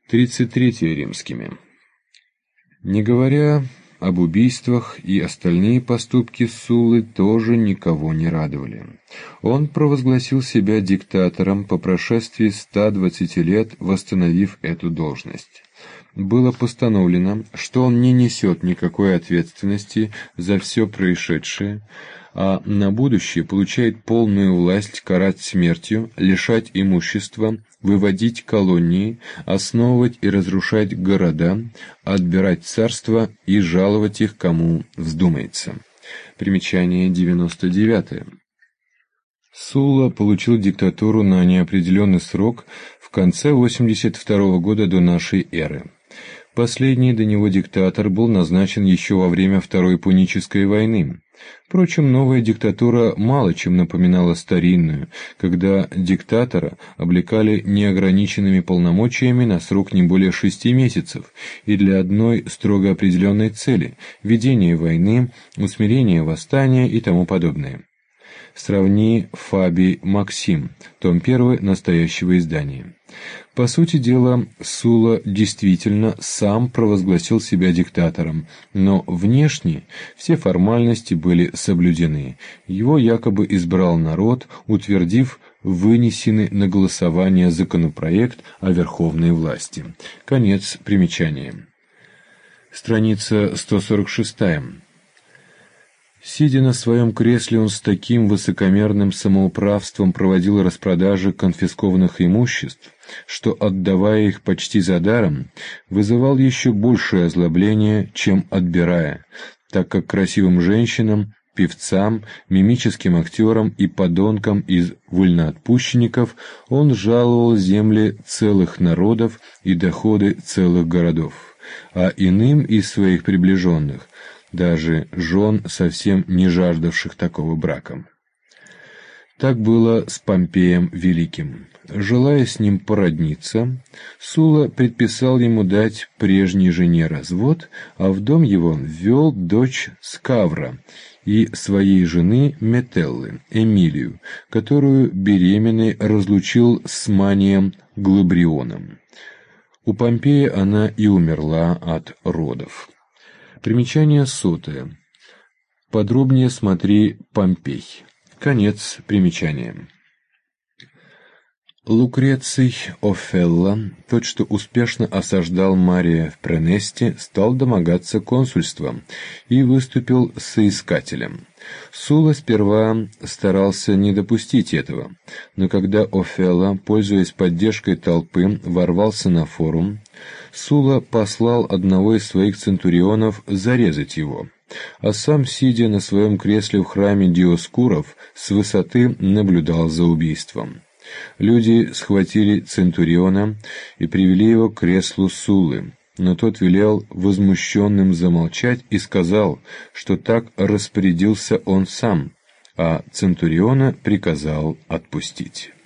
33 римскими. Не говоря об убийствах, и остальные поступки Суллы тоже никого не радовали. Он провозгласил себя диктатором по прошествии 120 лет, восстановив эту должность. Было постановлено, что он не несет никакой ответственности за все происшедшее, а на будущее получает полную власть карать смертью, лишать имущества, выводить колонии, основывать и разрушать города, отбирать царства и жаловать их, кому вздумается. Примечание 99. Сулла получил диктатуру на неопределенный срок в конце 82 года до нашей эры. Последний до него диктатор был назначен еще во время Второй Пунической войны. Впрочем, новая диктатура мало чем напоминала старинную, когда диктатора облекали неограниченными полномочиями на срок не более 6 месяцев и для одной строго определенной цели – ведения войны, усмирения восстания и тому подобное. Сравни Фабий Максим, том 1 настоящего издания. По сути дела, Сулла действительно сам провозгласил себя диктатором, но внешне все формальности были соблюдены. Его якобы избрал народ, утвердив вынесенный на голосование законопроект о верховной власти. Конец примечания. Страница 146. Сидя на своем кресле, он с таким высокомерным самоуправством проводил распродажи конфискованных имуществ, что, отдавая их почти за даром, вызывал еще большее озлобление, чем отбирая, так как красивым женщинам, певцам, мимическим актерам и подонкам из вольноотпущенников он жаловал земли целых народов и доходы целых городов, а иным из своих приближенных – даже жен, совсем не жаждавших такого брака. Так было с Помпеем Великим. Желая с ним породниться, Сулла предписал ему дать прежней жене развод, а в дом его ввел дочь Скавра и своей жены Метеллы, Эмилию, которую беременной разлучил с Манием Глабрионом. У Помпея она и умерла от родов. Примечание 100. Подробнее смотри Помпей. Конец примечания. Лукреций Офелла, тот, что успешно осаждал Мария в Пренесте, стал домогаться консульства и выступил соискателем. Сулла сперва старался не допустить этого, но когда Офелла, пользуясь поддержкой толпы, ворвался на форум, Сулла послал одного из своих центурионов зарезать его, а сам, сидя на своем кресле в храме Диоскуров, с высоты наблюдал за убийством. Люди схватили центуриона и привели его к креслу Суллы, но тот велел возмущенным замолчать и сказал, что так распорядился он сам, а центуриона приказал отпустить.